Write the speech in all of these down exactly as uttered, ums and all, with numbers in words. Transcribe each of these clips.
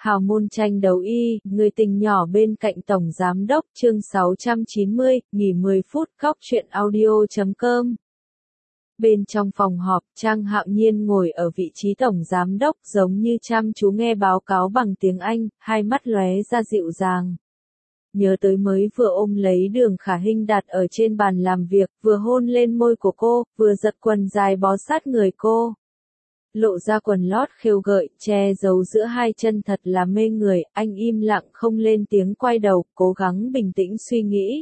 Hào môn tranh đấu y, người tình nhỏ bên cạnh Tổng Giám đốc chương sáu trăm chín mươi, nghỉ mười phút, góc truyện audio chấm com. Bên trong phòng họp, Trang Hạo Nhiên ngồi ở vị trí Tổng Giám đốc giống như chăm chú nghe báo cáo bằng tiếng Anh, hai mắt lóe ra dịu dàng. Nhớ tới mới vừa ôm lấy Đường Khả Hinh đặt ở trên bàn làm việc, vừa hôn lên môi của cô, vừa giật quần dài bó sát người cô. Lộ ra quần lót khêu gợi, che giấu giữa hai chân thật là mê người, anh im lặng không lên tiếng quay đầu, cố gắng bình tĩnh suy nghĩ.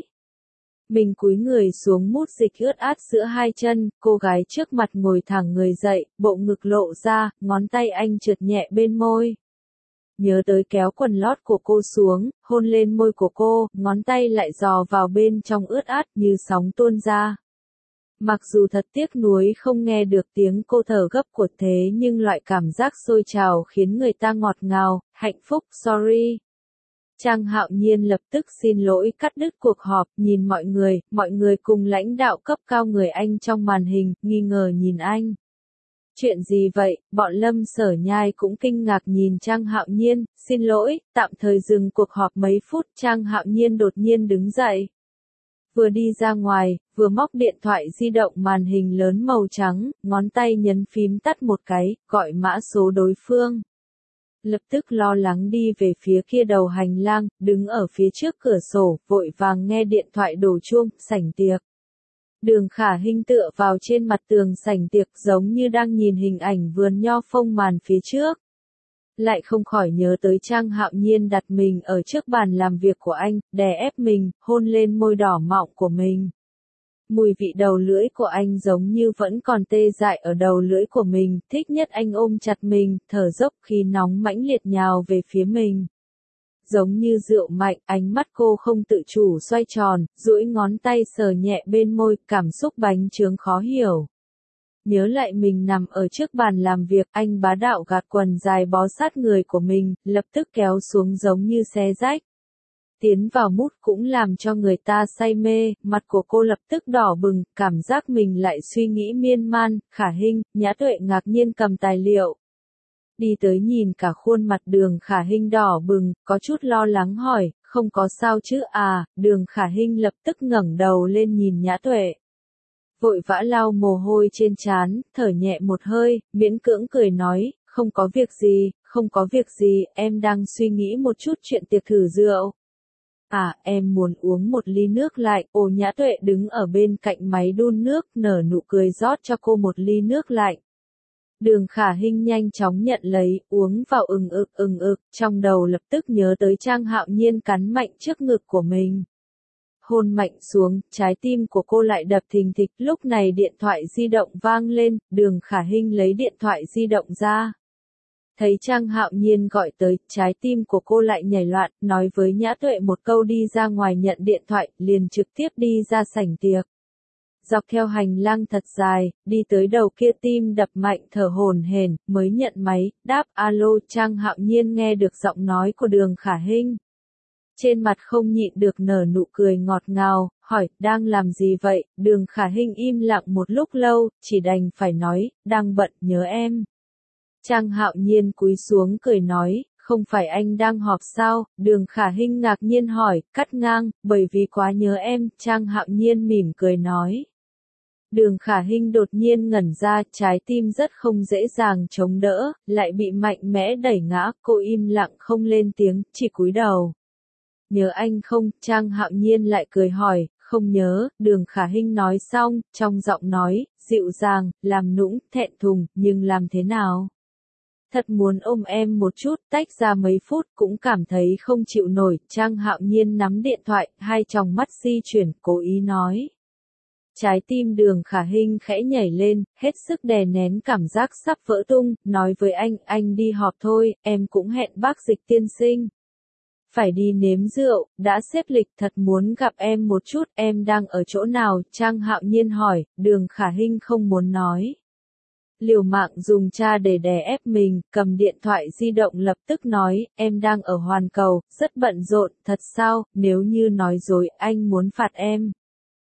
Mình cúi người xuống mút dịch ướt át giữa hai chân, cô gái trước mặt ngồi thẳng người dậy, bộ ngực lộ ra, ngón tay anh trượt nhẹ bên môi. Nhớ tới kéo quần lót của cô xuống, hôn lên môi của cô, ngón tay lại dò vào bên trong ướt át như sóng tuôn ra. Mặc dù thật tiếc nuối không nghe được tiếng cô thở gấp của thế nhưng loại cảm giác sôi trào khiến người ta ngọt ngào, hạnh phúc, sorry. Trang Hạo Nhiên lập tức xin lỗi cắt đứt cuộc họp, nhìn mọi người, mọi người cùng lãnh đạo cấp cao người Anh trong màn hình, nghi ngờ nhìn anh. Chuyện gì vậy, bọn Lâm Sở Nhai cũng kinh ngạc nhìn Trang Hạo Nhiên, xin lỗi, tạm thời dừng cuộc họp mấy phút, Trang Hạo Nhiên đột nhiên đứng dậy. Vừa đi ra ngoài, vừa móc điện thoại di động màn hình lớn màu trắng, ngón tay nhấn phím tắt một cái, gọi mã số đối phương. Lập tức lo lắng đi về phía kia đầu hành lang, đứng ở phía trước cửa sổ, vội vàng nghe điện thoại đổ chuông, sảnh tiệc. Đường Khả Hinh tựa vào trên mặt tường sảnh tiệc giống như đang nhìn hình ảnh vườn nho phông màn phía trước. Lại không khỏi nhớ tới Trang Hạo Nhiên đặt mình ở trước bàn làm việc của anh, đè ép mình, hôn lên môi đỏ mọng của mình. Mùi vị đầu lưỡi của anh giống như vẫn còn tê dại ở đầu lưỡi của mình, thích nhất anh ôm chặt mình, thở dốc khi nóng mãnh liệt nhào về phía mình. Giống như rượu mạnh, ánh mắt cô không tự chủ xoay tròn, duỗi ngón tay sờ nhẹ bên môi, cảm xúc bánh chướng khó hiểu. Nhớ lại mình nằm ở trước bàn làm việc, anh bá đạo gạt quần dài bó sát người của mình, lập tức kéo xuống giống như xé rách. Tiến vào mút cũng làm cho người ta say mê, mặt của cô lập tức đỏ bừng, cảm giác mình lại suy nghĩ miên man. Khả Hinh, Nhã Tuệ ngạc nhiên cầm tài liệu. Đi tới nhìn cả khuôn mặt Đường Khả Hinh đỏ bừng, có chút lo lắng hỏi, không có sao chứ à, Đường Khả Hinh lập tức ngẩng đầu lên nhìn Nhã Tuệ. Vội vã lau mồ hôi trên trán, thở nhẹ một hơi, miễn cưỡng cười nói, không có việc gì, không có việc gì, em đang suy nghĩ một chút chuyện tiệc thử rượu. À, em muốn uống một ly nước lạnh, Ồ Nhã Tuệ đứng ở bên cạnh máy đun nước, nở nụ cười rót cho cô một ly nước lạnh. Đường Khả Hinh nhanh chóng nhận lấy, uống vào ừng ực ừng ực, trong đầu lập tức nhớ tới Trang Hạo Nhiên cắn mạnh trước ngực của mình. Hôn mạnh xuống, trái tim của cô lại đập thình thịch, lúc này điện thoại di động vang lên, Đường Khả Hinh lấy điện thoại di động ra. Thấy Trang Hạo Nhiên gọi tới, trái tim của cô lại nhảy loạn, nói với Nhã Tuệ một câu đi ra ngoài nhận điện thoại, liền trực tiếp đi ra sảnh tiệc. Dọc theo hành lang thật dài, đi tới đầu kia tim đập mạnh thở hổn hển, mới nhận máy, đáp alo. Trang Hạo Nhiên nghe được giọng nói của Đường Khả Hinh. Trên mặt không nhịn được nở nụ cười ngọt ngào, hỏi, đang làm gì vậy? Đường Khả Hinh im lặng một lúc lâu, chỉ đành phải nói, đang bận, nhớ em. Trang Hạo Nhiên cúi xuống cười nói, không phải anh đang họp sao? Đường Khả Hinh ngạc nhiên hỏi, cắt ngang, bởi vì quá nhớ em. Trang Hạo Nhiên mỉm cười nói. Đường Khả Hinh đột nhiên ngẩn ra, trái tim rất không dễ dàng chống đỡ, lại bị mạnh mẽ đẩy ngã, cô im lặng không lên tiếng, chỉ cúi đầu. Nhớ anh không? Trang Hạo Nhiên lại cười hỏi, không nhớ. Đường Khả Hinh nói xong, trong giọng nói, dịu dàng, làm nũng, thẹn thùng, nhưng làm thế nào? Thật muốn ôm em một chút, tách ra mấy phút cũng cảm thấy không chịu nổi. Trang Hạo Nhiên nắm điện thoại, hai tròng mắt di chuyển, cố ý nói. Trái tim Đường Khả Hinh khẽ nhảy lên, hết sức đè nén cảm giác sắp vỡ tung, nói với anh, anh đi họp thôi, em cũng hẹn bác Dịch tiên sinh. Phải đi nếm rượu, đã xếp lịch, thật muốn gặp em một chút, em đang ở chỗ nào? Trang Hạo Nhiên hỏi, Đường Khả Hinh không muốn nói. Liều mạng dùng cha để đè ép mình, cầm điện thoại di động lập tức nói, em đang ở Hoàn Cầu, rất bận rộn, thật sao, nếu như nói dối, anh muốn phạt em.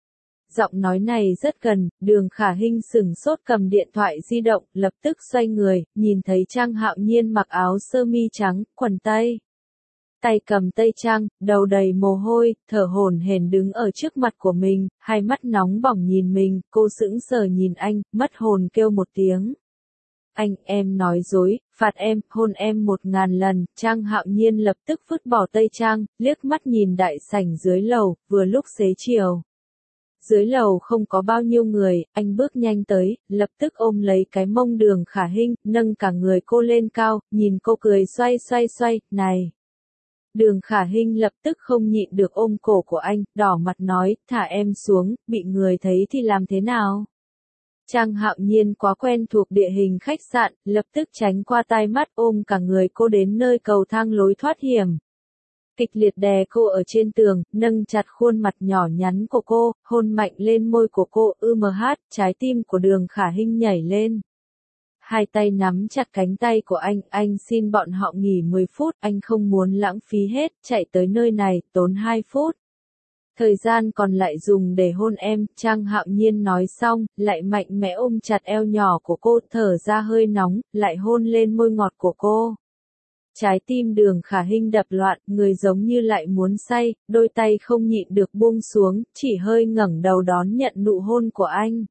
Giọng nói này rất gần, Đường Khả Hinh sửng sốt cầm điện thoại di động, lập tức xoay người, nhìn thấy Trang Hạo Nhiên mặc áo sơ mi trắng, quần tây. Tay cầm tây trang, đầu đầy mồ hôi, thở hổn hển đứng ở trước mặt của mình, hai mắt nóng bỏng nhìn mình, cô sững sờ nhìn anh, mất hồn kêu một tiếng. Anh, em nói dối, phạt em, hôn em một ngàn lần, Trang Hạo Nhiên lập tức vứt bỏ tây trang, liếc mắt nhìn đại sảnh dưới lầu, vừa lúc xế chiều. Dưới lầu không có bao nhiêu người, anh bước nhanh tới, lập tức ôm lấy cái mông Đường Khả Hinh, nâng cả người cô lên cao, nhìn cô cười xoay xoay xoay, này. Đường Khả Hinh lập tức không nhịn được ôm cổ của anh, đỏ mặt nói, thả em xuống, bị người thấy thì làm thế nào? Trang Hạo Nhiên quá quen thuộc địa hình khách sạn, lập tức tránh qua tai mắt ôm cả người cô đến nơi cầu thang lối thoát hiểm. Kịch liệt đè cô ở trên tường, nâng chặt khuôn mặt nhỏ nhắn của cô, hôn mạnh lên môi của cô, ư mờ hát, trái tim của Đường Khả Hinh nhảy lên. Hai tay nắm chặt cánh tay của anh, anh xin bọn họ nghỉ mười phút, anh không muốn lãng phí hết, chạy tới nơi này, tốn hai phút. Thời gian còn lại dùng để hôn em, Trang Hạo Nhiên nói xong, lại mạnh mẽ ôm chặt eo nhỏ của cô, thở ra hơi nóng, lại hôn lên môi ngọt của cô. Trái tim Đường Khả Hinh đập loạn, người giống như lại muốn say, đôi tay không nhịn được buông xuống, chỉ hơi ngẩng đầu đón nhận nụ hôn của anh.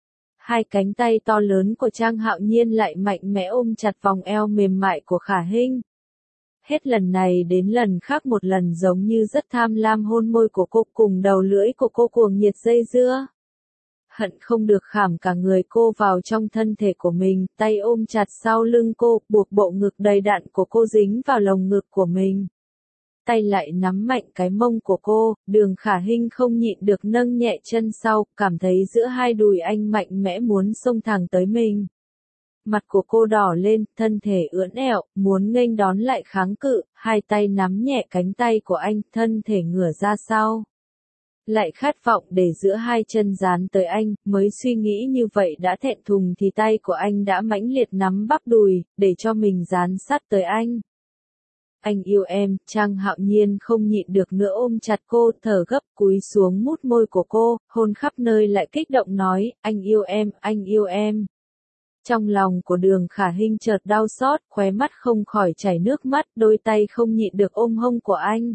Hai cánh tay to lớn của Trang Hạo Nhiên lại mạnh mẽ ôm chặt vòng eo mềm mại của Khả Hinh. Hết lần này đến lần khác một lần giống như rất tham lam hôn môi của cô cùng đầu lưỡi của cô cuồng nhiệt dây dưa. Hận không được khảm cả người cô vào trong thân thể của mình, tay ôm chặt sau lưng cô, buộc bộ ngực đầy đặn của cô dính vào lồng ngực của mình. Tay lại nắm mạnh cái mông của cô, Đường Khả Hinh không nhịn được nâng nhẹ chân sau, cảm thấy giữa hai đùi anh mạnh mẽ muốn xông thẳng tới mình. Mặt của cô đỏ lên, thân thể ưỡn ẹo, muốn nghênh đón lại kháng cự, hai tay nắm nhẹ cánh tay của anh, thân thể ngửa ra sau. Lại khát vọng để giữa hai chân dán tới anh, mới suy nghĩ như vậy đã thẹn thùng thì tay của anh đã mãnh liệt nắm bắp đùi, để cho mình dán sát tới anh. Anh yêu em, Trang Hạo Nhiên không nhịn được nữa ôm chặt cô, thở gấp cúi xuống mút môi của cô, hôn khắp nơi lại kích động nói, anh yêu em, anh yêu em. Trong lòng của Đường Khả Hinh chợt đau xót, khóe mắt không khỏi chảy nước mắt, đôi tay không nhịn được ôm hông của anh.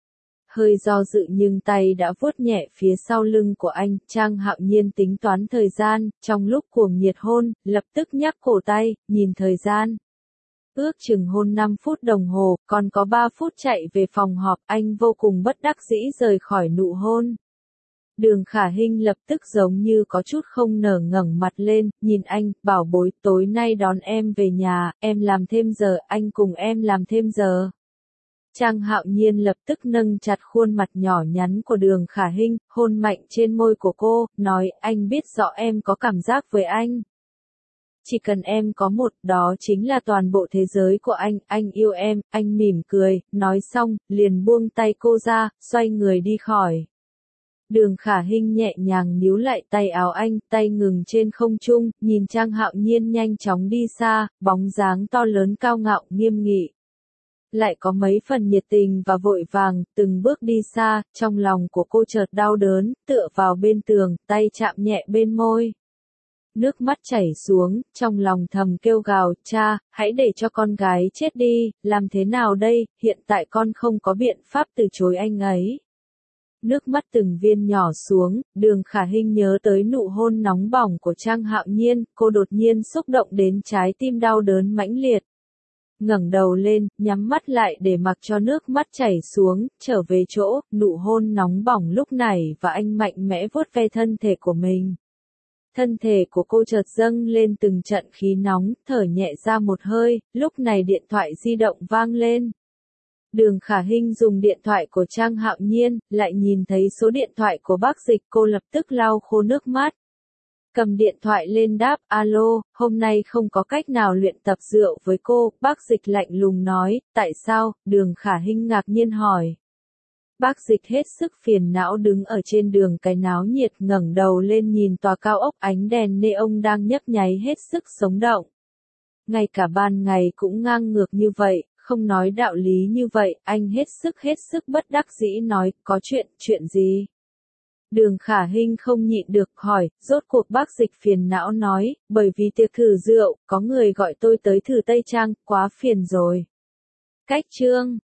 Hơi do dự nhưng tay đã vuốt nhẹ phía sau lưng của anh, Trang Hạo Nhiên tính toán thời gian, trong lúc cuồng nhiệt hôn, lập tức nhắc cổ tay, nhìn thời gian. Ước chừng hôn năm phút đồng hồ, còn có ba phút chạy về phòng họp, anh vô cùng bất đắc dĩ rời khỏi nụ hôn. Đường Khả Hinh lập tức giống như có chút không nở ngẩng mặt lên, nhìn anh, bảo bối, tối nay đón em về nhà, em làm thêm giờ, anh cùng em làm thêm giờ. Trang Hạo Nhiên lập tức nâng chặt khuôn mặt nhỏ nhắn của Đường Khả Hinh, hôn mạnh trên môi của cô, nói, anh biết rõ em có cảm giác với anh. Chỉ cần em có một, đó chính là toàn bộ thế giới của anh, anh yêu em, anh mỉm cười, nói xong, liền buông tay cô ra, xoay người đi khỏi. Đường Khả Hinh nhẹ nhàng níu lại tay áo anh, tay ngừng trên không trung, nhìn Trang Hạo Nhiên nhanh chóng đi xa, bóng dáng to lớn cao ngạo, nghiêm nghị. Lại có mấy phần nhiệt tình và vội vàng, từng bước đi xa, trong lòng của cô chợt đau đớn, tựa vào bên tường, tay chạm nhẹ bên môi. Nước mắt chảy xuống, trong lòng thầm kêu gào, cha, hãy để cho con gái chết đi, làm thế nào đây, hiện tại con không có biện pháp từ chối anh ấy. Nước mắt từng viên nhỏ xuống, Đường Khả Hinh nhớ tới nụ hôn nóng bỏng của Trang Hạo Nhiên, cô đột nhiên xúc động đến trái tim đau đớn mãnh liệt. Ngẩng đầu lên, nhắm mắt lại để mặc cho nước mắt chảy xuống, trở về chỗ, nụ hôn nóng bỏng lúc này và anh mạnh mẽ vuốt ve thân thể của mình. Thân thể của cô chợt dâng lên từng trận khí nóng, thở nhẹ ra một hơi, lúc này điện thoại di động vang lên. Đường Khả Hinh dùng điện thoại của Trang Hạo Nhiên, lại nhìn thấy số điện thoại của bác Dịch, cô lập tức lau khô nước mắt. Cầm điện thoại lên đáp, alo, hôm nay không có cách nào luyện tập rượu với cô, bác Dịch lạnh lùng nói, tại sao, Đường Khả Hinh ngạc nhiên hỏi. Bác Dịch hết sức phiền não đứng ở trên đường cái náo nhiệt ngẩng đầu lên nhìn tòa cao ốc ánh đèn neon đang nhấp nháy hết sức sống động. Ngay cả ban ngày cũng ngang ngược như vậy, không nói đạo lý như vậy, anh hết sức hết sức bất đắc dĩ nói, có chuyện, chuyện gì? Đường Khả Hinh không nhịn được hỏi, rốt cuộc bác Dịch phiền não nói, bởi vì tiệc thử rượu, có người gọi tôi tới thử Tây Trang, quá phiền rồi. Cách chương